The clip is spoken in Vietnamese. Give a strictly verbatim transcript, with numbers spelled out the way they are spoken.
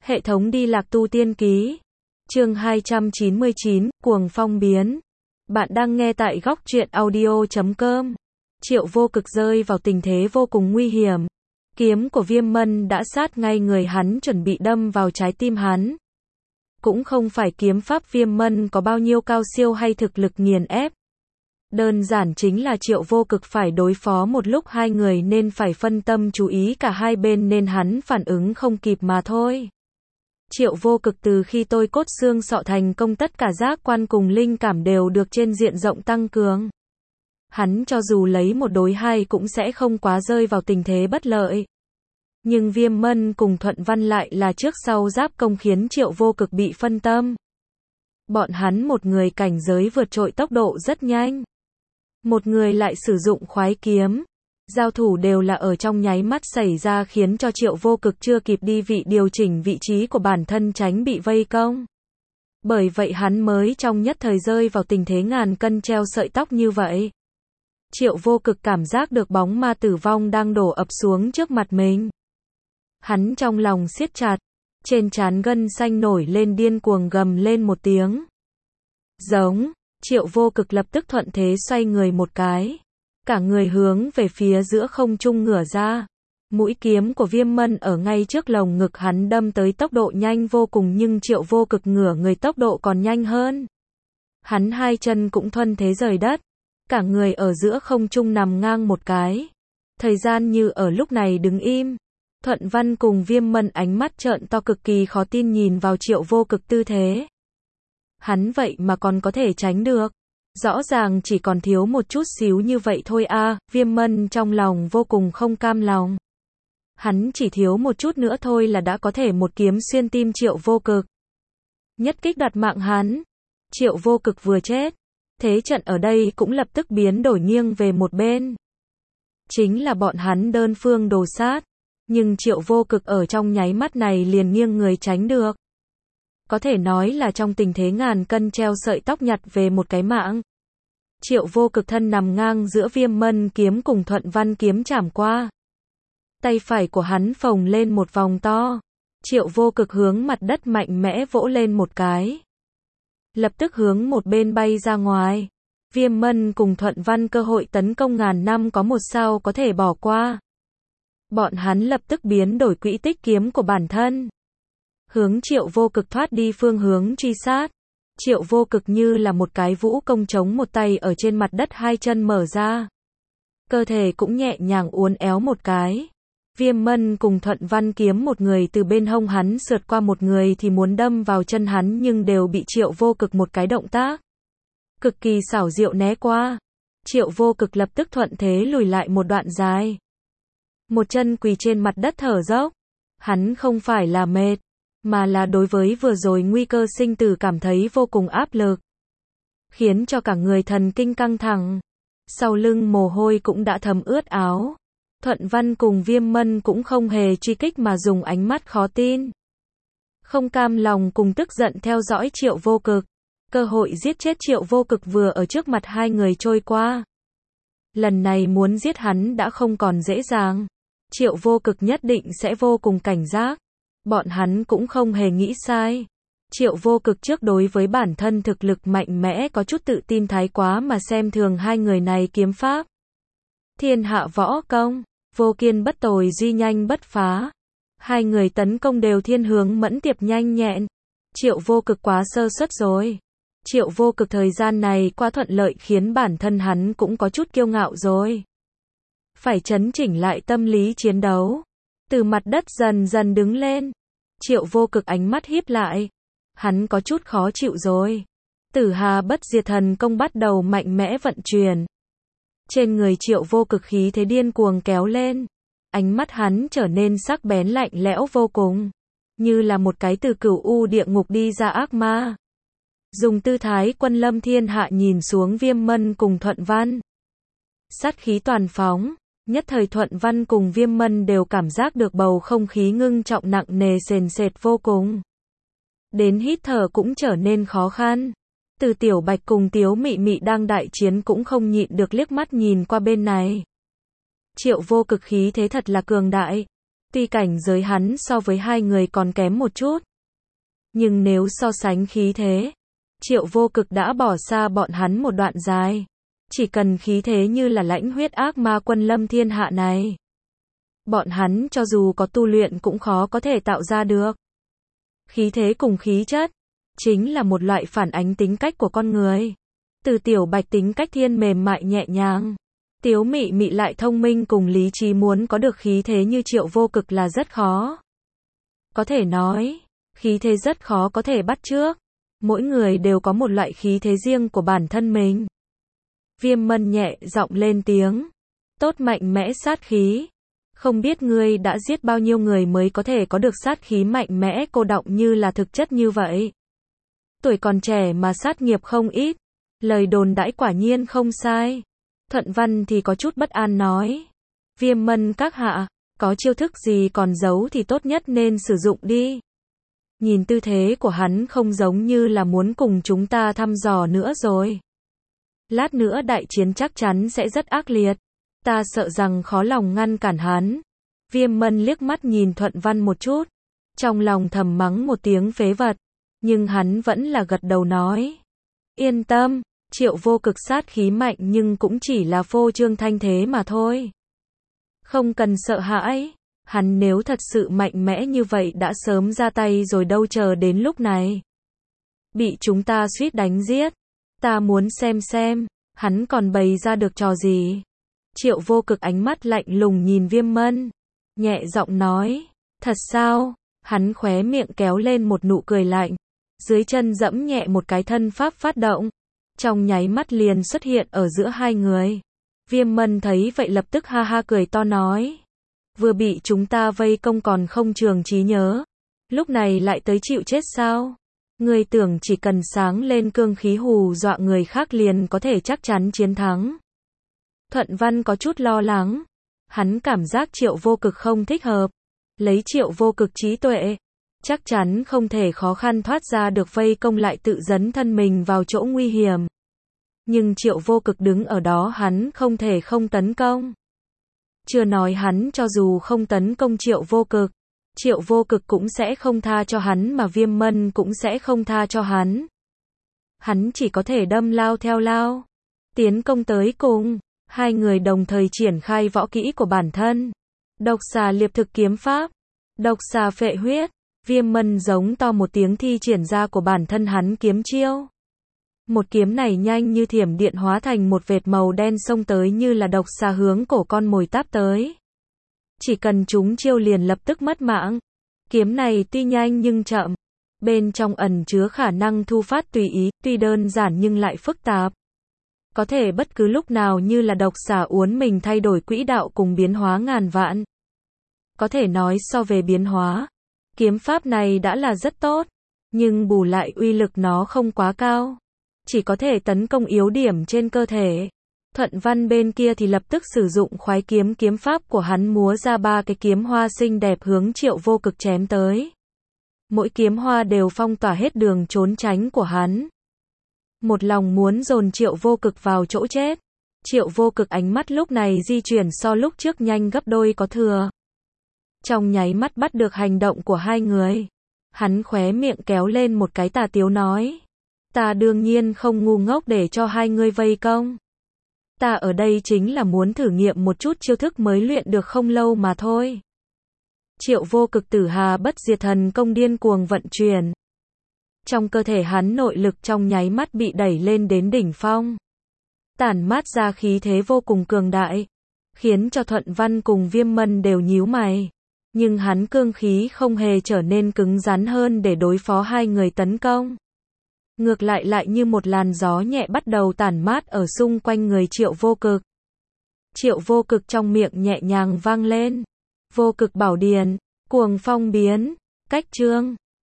Hệ thống đi lạc tu tiên ký. Chương hai trăm chín mươi chín, Cuồng phong biến. Bạn đang nghe tại góc truyện audio chấm com. Triệu Vô Cực rơi vào tình thế vô cùng nguy hiểm. Kiếm của Viêm Mân đã sát ngay người hắn, chuẩn bị đâm vào trái tim hắn. Cũng không phải kiếm pháp Viêm Mân có bao nhiêu cao siêu hay thực lực nghiền ép. Đơn giản chính là Triệu Vô Cực phải đối phó một lúc hai người nên phải phân tâm chú ý cả hai bên nên hắn phản ứng không kịp mà thôi. Triệu Vô Cực từ khi tôi cốt xương sọ thành công, tất cả giác quan cùng linh cảm đều được trên diện rộng tăng cường. Hắn cho dù lấy một đối hai cũng sẽ không quá rơi vào tình thế bất lợi. Nhưng Viêm Mân cùng Thuận Văn lại là trước sau giáp công khiến Triệu Vô Cực bị phân tâm. Bọn hắn một người cảnh giới vượt trội tốc độ rất nhanh. Một người lại sử dụng khoái kiếm. Giao thủ đều là ở trong nháy mắt xảy ra khiến cho Triệu Vô Cực chưa kịp đi vị điều chỉnh vị trí của bản thân tránh bị vây công. Bởi vậy hắn mới trong nhất thời rơi vào tình thế ngàn cân treo sợi tóc như vậy. Triệu Vô Cực cảm giác được bóng ma tử vong đang đổ ập xuống trước mặt mình. Hắn trong lòng siết chặt, trên trán gân xanh nổi lên, điên cuồng gầm lên một tiếng. Giống, Triệu Vô Cực lập tức thuận thế xoay người một cái. Cả người hướng về phía giữa không trung ngửa ra. Mũi kiếm của Viêm Mân ở ngay trước lồng ngực hắn đâm tới tốc độ nhanh vô cùng, nhưng Triệu Vô Cực ngửa người tốc độ còn nhanh hơn. Hắn hai chân cũng thuận thế rời đất. Cả người ở giữa không trung nằm ngang một cái. Thời gian như ở lúc này đứng im. Thuận Văn cùng Viêm Mân ánh mắt trợn to cực kỳ khó tin nhìn vào Triệu Vô Cực tư thế. Hắn vậy mà còn có thể tránh được. Rõ ràng chỉ còn thiếu một chút xíu như vậy thôi a. À, Viêm Mân trong lòng vô cùng không cam lòng. Hắn chỉ thiếu một chút nữa thôi là đã có thể một kiếm xuyên tim Triệu Vô Cực. Nhất kích đoạt mạng hắn. Triệu Vô Cực vừa chết. Thế trận ở đây cũng lập tức biến đổi nghiêng về một bên. Chính là bọn hắn đơn phương đồ sát. Nhưng Triệu Vô Cực ở trong nháy mắt này liền nghiêng người tránh được. Có thể nói là trong tình thế ngàn cân treo sợi tóc nhặt về một cái mạng. Triệu Vô Cực thân nằm ngang giữa Viêm Mân kiếm cùng Thuận Văn kiếm chảm qua. Tay phải của hắn phồng lên một vòng to. Triệu Vô Cực hướng mặt đất mạnh mẽ vỗ lên một cái. Lập tức hướng một bên bay ra ngoài. Viêm Mân cùng Thuận Văn cơ hội tấn công ngàn năm có một sao có thể bỏ qua. Bọn hắn lập tức biến đổi quỹ tích kiếm của bản thân. Hướng Triệu Vô Cực thoát đi phương hướng truy sát. Triệu Vô Cực như là một cái vũ công chống một tay ở trên mặt đất, hai chân mở ra. Cơ thể cũng nhẹ nhàng uốn éo một cái. Viêm Mân cùng Thuận Văn kiếm một người từ bên hông hắn sượt qua, một người thì muốn đâm vào chân hắn nhưng đều bị Triệu Vô Cực một cái động tác cực kỳ xảo diệu né qua. Triệu Vô Cực lập tức thuận thế lùi lại một đoạn dài. Một chân quỳ trên mặt đất thở dốc. Hắn không phải là mệt, mà là đối với vừa rồi nguy cơ sinh tử cảm thấy vô cùng áp lực. Khiến cho cả người thần kinh căng thẳng. Sau lưng mồ hôi cũng đã thấm ướt áo. Thuận Văn cùng Viêm Mân cũng không hề truy kích mà dùng ánh mắt khó tin. Không cam lòng cùng tức giận theo dõi Triệu Vô Cực. Cơ hội giết chết Triệu Vô Cực vừa ở trước mặt hai người trôi qua. Lần này muốn giết hắn đã không còn dễ dàng. Triệu Vô Cực nhất định sẽ vô cùng cảnh giác. Bọn hắn cũng không hề nghĩ sai. Triệu Vô Cực trước đối với bản thân thực lực mạnh mẽ có chút tự tin thái quá mà xem thường hai người này kiếm pháp. Thiên hạ võ công, vô kiên bất tồi, duy nhanh bất phá. Hai người tấn công đều thiên hướng mẫn tiệp nhanh nhẹn. Triệu Vô Cực quá sơ suất rồi. Triệu Vô Cực thời gian này qua thuận lợi khiến bản thân hắn cũng có chút kiêu ngạo rồi. Phải chấn chỉnh lại tâm lý chiến đấu. Từ mặt đất dần dần đứng lên. Triệu Vô Cực ánh mắt híp lại. Hắn có chút khó chịu rồi. Tử Hà Bất Diệt Thần Công bắt đầu mạnh mẽ vận chuyển. Trên người Triệu Vô Cực khí thế điên cuồng kéo lên. Ánh mắt hắn trở nên sắc bén lạnh lẽo vô cùng. Như là một cái từ cửu u địa ngục đi ra ác ma. Dùng tư thái quân lâm thiên hạ nhìn xuống Viêm Mân cùng Thuận Văn. Sát khí toàn phóng. Nhất thời Thuận Văn cùng Viêm Mân đều cảm giác được bầu không khí ngưng trọng nặng nề sền sệt vô cùng. Đến hít thở cũng trở nên khó khăn. Từ Tiểu Bạch cùng Tiếu Mị Mị đang đại chiến cũng không nhịn được liếc mắt nhìn qua bên này. Triệu Vô Cực khí thế thật là cường đại. Tuy cảnh giới hắn so với hai người còn kém một chút, nhưng nếu so sánh khí thế, Triệu Vô Cực đã bỏ xa bọn hắn một đoạn dài. Chỉ cần khí thế như là lãnh huyết ác ma quân lâm thiên hạ này, bọn hắn cho dù có tu luyện cũng khó có thể tạo ra được. Khí thế cùng khí chất, chính là một loại phản ánh tính cách của con người. Từ Tiểu Bạch tính cách thiên mềm mại nhẹ nhàng, Tiếu Mị Mị lại thông minh cùng lý trí, muốn có được khí thế như Triệu Vô Cực là rất khó. Có thể nói, khí thế rất khó có thể bắt chước. Mỗi người đều có một loại khí thế riêng của bản thân mình. Viêm Mân nhẹ giọng lên tiếng. Tốt, mạnh mẽ sát khí. Không biết ngươi đã giết bao nhiêu người mới có thể có được sát khí mạnh mẽ cô đọng như là thực chất như vậy. Tuổi còn trẻ mà sát nghiệp không ít. Lời đồn đãi quả nhiên không sai. Thuận Văn thì có chút bất an nói. Viêm Mân các hạ, có chiêu thức gì còn giấu thì tốt nhất nên sử dụng đi. Nhìn tư thế của hắn không giống như là muốn cùng chúng ta thăm dò nữa rồi. Lát nữa đại chiến chắc chắn sẽ rất ác liệt. Ta sợ rằng khó lòng ngăn cản hắn. Viêm Mân liếc mắt nhìn Thuận Văn một chút. Trong lòng thầm mắng một tiếng phế vật. Nhưng hắn vẫn là gật đầu nói. Yên tâm, Triệu Vô Cực sát khí mạnh nhưng cũng chỉ là phô trương thanh thế mà thôi. Không cần sợ hãi. Hắn nếu thật sự mạnh mẽ như vậy đã sớm ra tay rồi đâu, chờ đến lúc này. Bị chúng ta suýt đánh giết. Ta muốn xem xem, hắn còn bày ra được trò gì. Triệu Vô Cực ánh mắt lạnh lùng nhìn Viêm Mân. Nhẹ giọng nói, thật sao? Hắn khóe miệng kéo lên một nụ cười lạnh. Dưới chân dẫm nhẹ một cái, thân pháp phát động. Trong nháy mắt liền xuất hiện ở giữa hai người. Viêm Mân thấy vậy lập tức ha ha cười to nói. Vừa bị chúng ta vây công còn không trường trí nhớ. Lúc này lại tới chịu chết sao? Ngươi tưởng chỉ cần sáng lên cương khí hù dọa người khác liền có thể chắc chắn chiến thắng. Thuận Văn có chút lo lắng. Hắn cảm giác Triệu Vô Cực không thích hợp. Lấy Triệu Vô Cực trí tuệ, chắc chắn không thể khó khăn thoát ra được vây công lại tự dấn thân mình vào chỗ nguy hiểm. Nhưng Triệu Vô Cực đứng ở đó, hắn không thể không tấn công. Chưa nói hắn cho dù không tấn công Triệu Vô Cực, Triệu Vô Cực cũng sẽ không tha cho hắn, mà Viêm Mân cũng sẽ không tha cho hắn. Hắn chỉ có thể đâm lao theo lao, tiến công tới cùng. Hai người đồng thời triển khai võ kỹ của bản thân. Độc xà liệp thực kiếm pháp, độc xà phệ huyết. Viêm Mân giống to một tiếng thi triển ra của bản thân hắn kiếm chiêu. Một kiếm này nhanh như thiểm điện hóa thành một vệt màu đen xông tới như là độc xà hướng cổ con mồi táp tới. Chỉ cần trúng chiêu liền lập tức mất mạng. Kiếm này tuy nhanh nhưng chậm. Bên trong ẩn chứa khả năng thu phát tùy ý, tuy đơn giản nhưng lại phức tạp. Có thể bất cứ lúc nào như là độc xà uốn mình thay đổi quỹ đạo cùng biến hóa ngàn vạn. Có thể nói so về biến hóa, kiếm pháp này đã là rất tốt. Nhưng bù lại uy lực nó không quá cao. Chỉ có thể tấn công yếu điểm trên cơ thể. Thuận Văn bên kia thì lập tức sử dụng khoái kiếm, kiếm pháp của hắn múa ra ba cái kiếm hoa xinh đẹp hướng Triệu Vô Cực chém tới. Mỗi kiếm hoa đều phong tỏa hết đường trốn tránh của hắn. Một lòng muốn dồn Triệu Vô Cực vào chỗ chết. Triệu Vô Cực ánh mắt lúc này di chuyển so lúc trước nhanh gấp đôi có thừa. Trong nháy mắt bắt được hành động của hai người. Hắn khóe miệng kéo lên một cái tà tiếu nói. Ta đương nhiên không ngu ngốc để cho hai ngươi vây công. Ta ở đây chính là muốn thử nghiệm một chút chiêu thức mới luyện được không lâu mà thôi. Triệu Vô Cực Tử Hà Bất Diệt Thần Công điên cuồng vận chuyển. Trong cơ thể hắn nội lực trong nháy mắt bị đẩy lên đến đỉnh phong. Tản mát ra khí thế vô cùng cường đại. Khiến cho Thuận Văn cùng Viêm Mân đều nhíu mày. Nhưng hắn cương khí không hề trở nên cứng rắn hơn để đối phó hai người tấn công. Ngược lại lại như một làn gió nhẹ bắt đầu tản mát ở xung quanh người Triệu Vô Cực. Triệu Vô Cực trong miệng nhẹ nhàng vang lên. Vô Cực Bảo Điển, Cuồng Phong biến, cách chương.